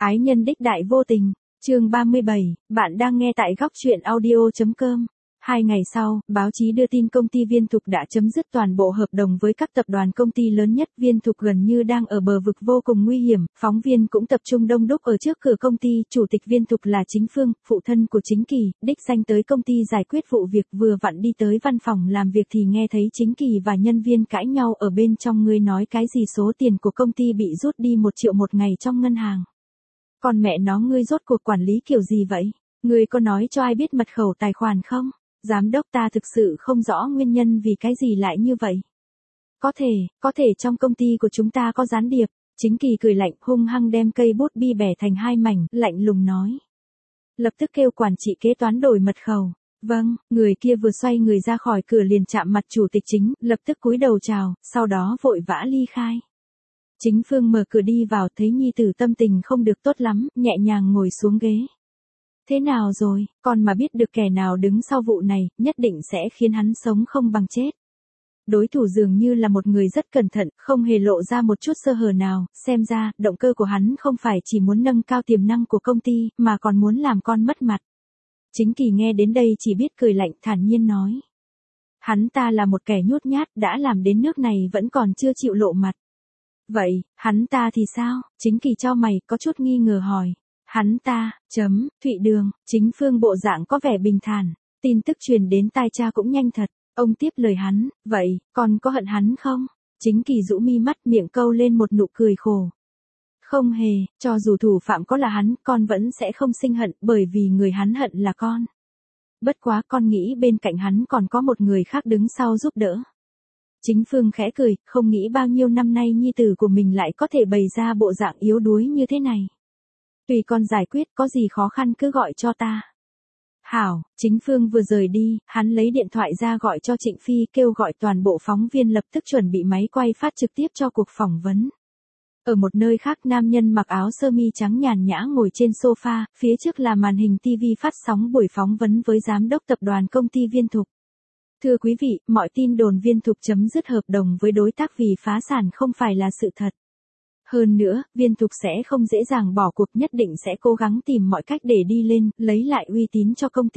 Ái nhân đích đại vô tình, chương 37, bạn đang nghe tại góc truyện audio.com. 2 ngày sau, báo chí đưa tin công ty Viên Thục đã chấm dứt toàn bộ hợp đồng với các tập đoàn công ty lớn nhất. Viên Thục gần như đang ở bờ vực vô cùng nguy hiểm, phóng viên cũng tập trung đông đúc ở trước cửa công ty. Chủ tịch Viên Thục là Chính Phương, phụ thân của Chính Kỳ, đích danh tới công ty giải quyết vụ việc. Vừa vặn đi tới văn phòng làm việc thì nghe thấy Chính Kỳ và nhân viên cãi nhau ở bên trong. Ngươi nói cái gì số tiền của công ty bị rút đi 1 triệu một ngày trong ngân hàng. Còn mẹ nó, ngươi rốt cuộc quản lý kiểu gì vậy? Ngươi có nói cho ai biết mật khẩu tài khoản không? Giám đốc, ta thực sự không rõ nguyên nhân vì cái gì lại như vậy. Có thể trong công ty của chúng ta có gián điệp. Chính Kỳ cười lạnh, hung hăng đem cây bút bi bẻ thành 2 mảnh, lạnh lùng nói. Lập tức kêu quản trị kế toán đổi mật khẩu. Vâng, người kia vừa xoay người ra khỏi cửa liền chạm mặt chủ tịch Chính, lập tức cúi đầu chào, sau đó vội vã ly khai. Chính Phương mở cửa đi vào, thấy nhi tử tâm tình không được tốt lắm, nhẹ nhàng ngồi xuống ghế. Thế nào rồi, con mà biết được kẻ nào đứng sau vụ này, nhất định sẽ khiến hắn sống không bằng chết. Đối thủ dường như là một người rất cẩn thận, không hề lộ ra một chút sơ hở nào, xem ra, động cơ của hắn không phải chỉ muốn nâng cao tiềm năng của công ty, mà còn muốn làm con mất mặt. Chính Kỳ nghe đến đây chỉ biết cười lạnh, thản nhiên nói. Hắn ta là một kẻ nhút nhát, đã làm đến nước này vẫn còn chưa chịu lộ mặt. Vậy, hắn ta thì sao? Chính Kỳ chau mày, có chút nghi ngờ hỏi. Hắn ta, Thụy Đường. Chính Phương bộ dạng có vẻ bình thản. Tin tức truyền đến tai cha cũng nhanh thật. Ông tiếp lời hắn, vậy, con có hận hắn không? Chính Kỳ rũ mi mắt, miệng câu lên một nụ cười khổ. Không hề, cho dù thủ phạm có là hắn, con vẫn sẽ không sinh hận, bởi vì người hắn hận là con. Bất quá con nghĩ bên cạnh hắn còn có một người khác đứng sau giúp đỡ. Chính Phương khẽ cười, không nghĩ bao nhiêu năm nay nhi tử của mình lại có thể bày ra bộ dạng yếu đuối như thế này. Tùy con giải quyết, có gì khó khăn cứ gọi cho ta. Hảo, Chính Phương vừa rời đi, hắn lấy điện thoại ra gọi cho Trịnh Phi, kêu gọi toàn bộ phóng viên lập tức chuẩn bị máy quay phát trực tiếp cho cuộc phỏng vấn. Ở một nơi khác, nam nhân mặc áo sơ mi trắng nhàn nhã ngồi trên sofa, phía trước là màn hình TV phát sóng buổi phỏng vấn với giám đốc tập đoàn công ty Viên Thục. Thưa quý vị, mọi tin đồn Viên Thục chấm dứt hợp đồng với đối tác vì phá sản không phải là sự thật. Hơn nữa, Viên Thục sẽ không dễ dàng bỏ cuộc, nhất định sẽ cố gắng tìm mọi cách để đi lên, lấy lại uy tín cho công ty.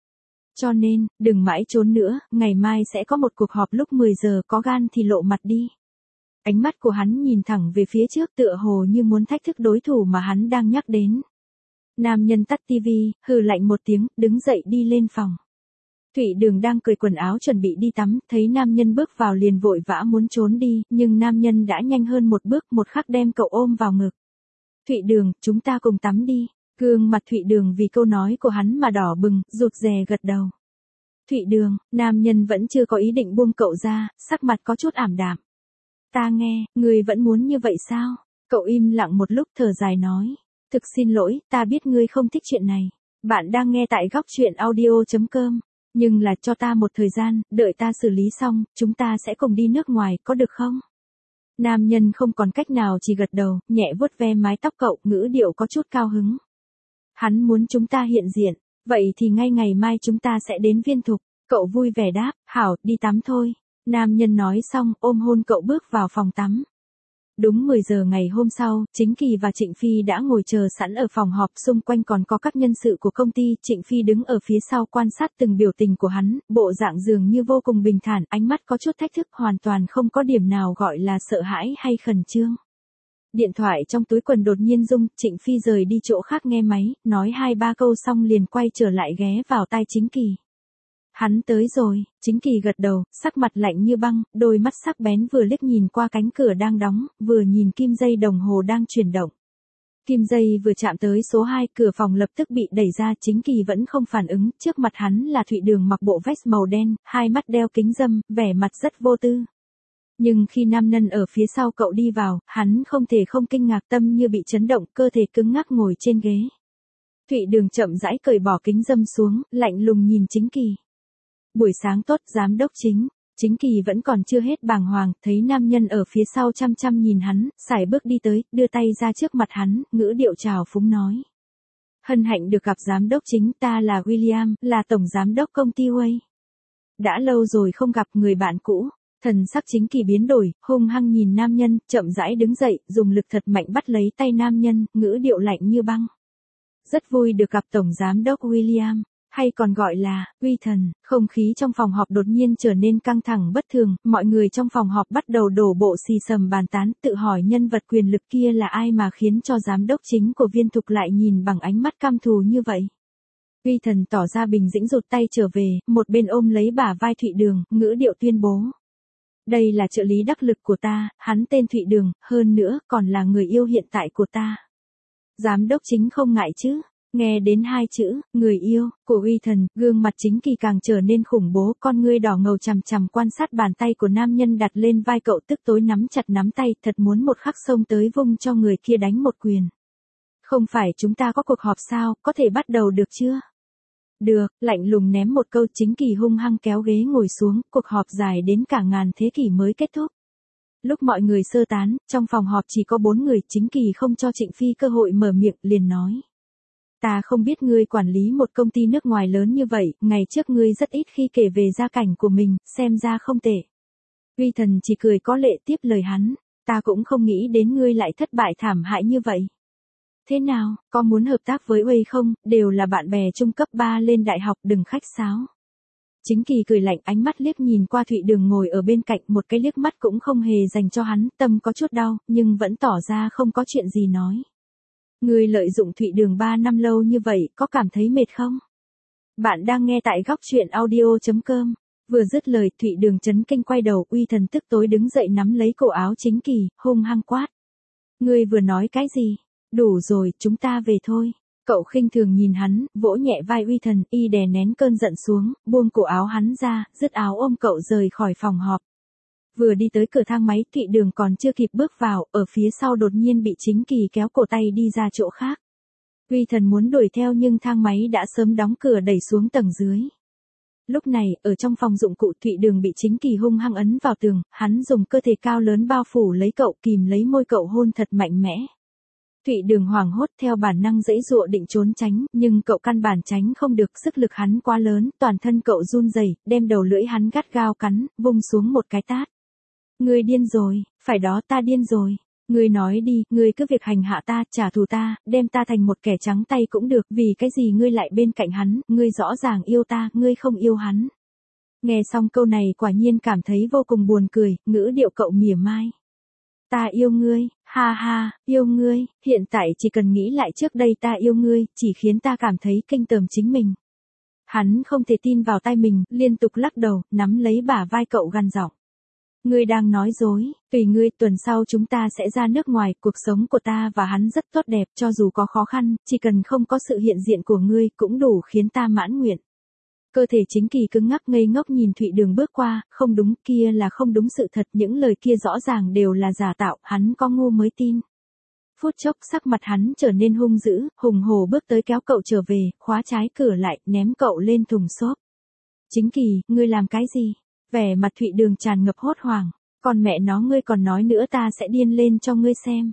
Cho nên, đừng mãi trốn nữa, ngày mai sẽ có một cuộc họp lúc 10 giờ, có gan thì lộ mặt đi. Ánh mắt của hắn nhìn thẳng về phía trước, tựa hồ như muốn thách thức đối thủ mà hắn đang nhắc đến. Nam nhân tắt tivi, hừ lạnh một tiếng, đứng dậy đi lên phòng. Thụy Đường đang cởi quần áo chuẩn bị đi tắm, thấy nam nhân bước vào liền vội vã muốn trốn đi, nhưng nam nhân đã nhanh hơn một bước, một khắc đem cậu ôm vào ngực. Thụy Đường, chúng ta cùng tắm đi. Gương mặt Thụy Đường vì câu nói của hắn mà đỏ bừng, rụt rè gật đầu. Thụy Đường, nam nhân vẫn chưa có ý định buông cậu ra, sắc mặt có chút ảm đạm. Ta nghe, ngươi vẫn muốn như vậy sao? Cậu im lặng một lúc thở dài nói. Thực xin lỗi, ta biết ngươi không thích chuyện này. Bạn đang nghe tại góc truyện audio.com. Nhưng là cho ta một thời gian, đợi ta xử lý xong, chúng ta sẽ cùng đi nước ngoài, có được không? Nam nhân không còn cách nào chỉ gật đầu, nhẹ vuốt ve mái tóc cậu, ngữ điệu có chút cao hứng. Hắn muốn chúng ta hiện diện, vậy thì ngay ngày mai chúng ta sẽ đến Viên Thục. Cậu vui vẻ đáp, hảo, đi tắm thôi. Nam nhân nói xong, ôm hôn cậu bước vào phòng tắm. Đúng 10 giờ ngày hôm sau, Chính Kỳ và Trịnh Phi đã ngồi chờ sẵn ở phòng họp, xung quanh còn có các nhân sự của công ty. Trịnh Phi đứng ở phía sau quan sát từng biểu tình của hắn, bộ dạng dường như vô cùng bình thản, ánh mắt có chút thách thức, hoàn toàn không có điểm nào gọi là sợ hãi hay khẩn trương. Điện thoại trong túi quần đột nhiên rung, Trịnh Phi rời đi chỗ khác nghe máy, nói 2-3 câu xong liền quay trở lại ghé vào tai Chính Kỳ. Hắn tới rồi, Chính Kỳ gật đầu, sắc mặt lạnh như băng, đôi mắt sắc bén vừa liếc nhìn qua cánh cửa đang đóng, vừa nhìn kim dây đồng hồ đang chuyển động. Kim dây vừa chạm tới số 2, cửa phòng lập tức bị đẩy ra, Chính Kỳ vẫn không phản ứng, trước mặt hắn là Thụy Đường mặc bộ vest màu đen, hai mắt đeo kính râm, vẻ mặt rất vô tư. Nhưng khi nam nhân ở phía sau cậu đi vào, hắn không thể không kinh ngạc, tâm như bị chấn động, cơ thể cứng ngắc ngồi trên ghế. Thụy Đường chậm rãi cởi bỏ kính râm xuống, lạnh lùng nhìn Chính Kỳ. Buổi sáng tốt, giám đốc Chính. Chính Kỳ vẫn còn chưa hết bàng hoàng, thấy nam nhân ở phía sau chăm chăm nhìn hắn, sải bước đi tới, đưa tay ra trước mặt hắn, ngữ điệu trào phúng nói. Hân hạnh được gặp giám đốc Chính, ta là William, là tổng giám đốc công ty Way. Đã lâu rồi không gặp, người bạn cũ. Thần sắc Chính Kỳ biến đổi, hung hăng nhìn nam nhân, chậm rãi đứng dậy, dùng lực thật mạnh bắt lấy tay nam nhân, ngữ điệu lạnh như băng. Rất vui được gặp Tổng Giám đốc William, hay còn gọi là Uy Thần. Không khí trong phòng họp đột nhiên trở nên căng thẳng bất thường, mọi người trong phòng họp bắt đầu đổ bộ xì xầm bàn tán, tự hỏi nhân vật quyền lực kia là ai mà khiến cho giám đốc chính của Viên Thục lại nhìn bằng ánh mắt căm thù như vậy. Uy Thần tỏ ra bình tĩnh rụt tay trở về, một bên ôm lấy bả vai Thụy Đường, ngữ điệu tuyên bố. Đây là trợ lý đắc lực của ta, hắn tên Thụy Đường, hơn nữa còn là người yêu hiện tại của ta. Giám đốc chính không ngại chứ? Nghe đến hai chữ, người yêu, của Uy Thần, gương mặt Chính Kỳ càng trở nên khủng bố, con ngươi đỏ ngầu chằm chằm quan sát bàn tay của nam nhân đặt lên vai cậu, tức tối nắm chặt nắm tay, thật muốn một khắc xông tới vung cho người kia đánh một quyền. Không phải chúng ta có cuộc họp sao, có thể bắt đầu được chưa? Được, lạnh lùng ném một câu. Chính Kỳ hung hăng kéo ghế ngồi xuống, cuộc họp dài đến cả ngàn thế kỷ mới kết thúc. Lúc mọi người sơ tán, trong phòng họp chỉ có 4 người, Chính Kỳ không cho Trịnh Phi cơ hội mở miệng, liền nói. Ta không biết ngươi quản lý một công ty nước ngoài lớn như vậy, ngày trước ngươi rất ít khi kể về gia cảnh của mình, xem ra không tệ. Uy Thần chỉ cười có lệ tiếp lời hắn, ta cũng không nghĩ đến ngươi lại thất bại thảm hại như vậy. Thế nào, có muốn hợp tác với Uy không, đều là bạn bè trung cấp 3 lên đại học, đừng khách sáo. Chính Kỳ cười lạnh, ánh mắt liếc nhìn qua Thụy Đường ngồi ở bên cạnh, một cái liếc mắt cũng không hề dành cho hắn, tâm có chút đau, nhưng vẫn tỏ ra không có chuyện gì nói. Ngươi lợi dụng Thụy Đường 3 năm lâu như vậy, có cảm thấy mệt không? Bạn đang nghe tại góc truyện audio.com. Vừa dứt lời, Thụy Đường chấn kinh quay đầu, Uy Thần tức tối đứng dậy nắm lấy cổ áo Chính Kỳ, hung hăng quát. Ngươi vừa nói cái gì? Đủ rồi, chúng ta về thôi. Cậu khinh thường nhìn hắn, vỗ nhẹ vai Uy Thần, y đè nén cơn giận xuống, buông cổ áo hắn ra, dứt áo ôm cậu rời khỏi phòng họp. Vừa đi tới cửa thang máy, Thụy Đường còn chưa kịp bước vào, ở phía sau đột nhiên bị Chính Kỳ kéo cổ tay đi ra chỗ khác. Uy Thần muốn đuổi theo nhưng thang máy đã sớm đóng cửa đẩy xuống tầng dưới. Lúc này, ở trong phòng dụng cụ, Thụy Đường bị Chính Kỳ hung hăng ấn vào tường, hắn dùng cơ thể cao lớn bao phủ lấy cậu, kìm lấy môi cậu hôn thật mạnh mẽ. Thụy Đường hoảng hốt theo bản năng giãy giụa định trốn tránh, nhưng cậu căn bản tránh không được, sức lực hắn quá lớn, toàn thân cậu run rẩy, đem đầu lưỡi hắn gắt gao cắn, vung xuống một cái tát. Ngươi điên rồi, phải đó, ta điên rồi. Ngươi nói đi, ngươi cứ việc hành hạ ta, trả thù ta, đem ta thành một kẻ trắng tay cũng được, vì cái gì ngươi lại bên cạnh hắn, ngươi rõ ràng yêu ta, ngươi không yêu hắn. Nghe xong câu này quả nhiên cảm thấy vô cùng buồn cười, ngữ điệu cậu mỉa mai. Ta yêu ngươi, ha ha, yêu ngươi, hiện tại chỉ cần nghĩ lại trước đây ta yêu ngươi, chỉ khiến ta cảm thấy kinh tởm chính mình. Hắn không thể tin vào tai mình, liên tục lắc đầu, nắm lấy bả vai cậu gằn giọng. Ngươi đang nói dối, tùy ngươi, tuần sau chúng ta sẽ ra nước ngoài, cuộc sống của ta và hắn rất tốt đẹp, cho dù có khó khăn, chỉ cần không có sự hiện diện của ngươi, cũng đủ khiến ta mãn nguyện. Cơ thể Chính Kỳ cứng ngắc ngây ngốc nhìn Thụy Đường bước qua, không đúng, kia là không đúng sự thật, những lời kia rõ ràng đều là giả tạo, hắn có ngu mới tin. Phút chốc sắc mặt hắn trở nên hung dữ, hùng hổ bước tới kéo cậu trở về, khóa trái cửa lại, ném cậu lên thùng xốp. Chính Kỳ, ngươi làm cái gì? Vẻ mặt Thụy Đường tràn ngập hốt hoảng, còn mẹ nó ngươi còn nói nữa, ta sẽ điên lên cho ngươi xem.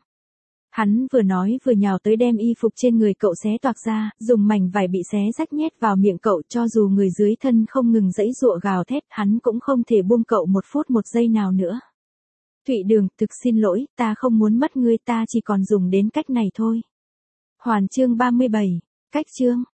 Hắn vừa nói vừa nhào tới đem y phục trên người cậu xé toạc ra, dùng mảnh vải bị xé rách nhét vào miệng cậu, cho dù người dưới thân không ngừng giãy giụa gào thét, hắn cũng không thể buông cậu một phút một giây nào nữa. Thụy Đường, thực xin lỗi, ta không muốn mất ngươi, ta chỉ còn dùng đến cách này thôi. Hoàn chương 37, cách chương.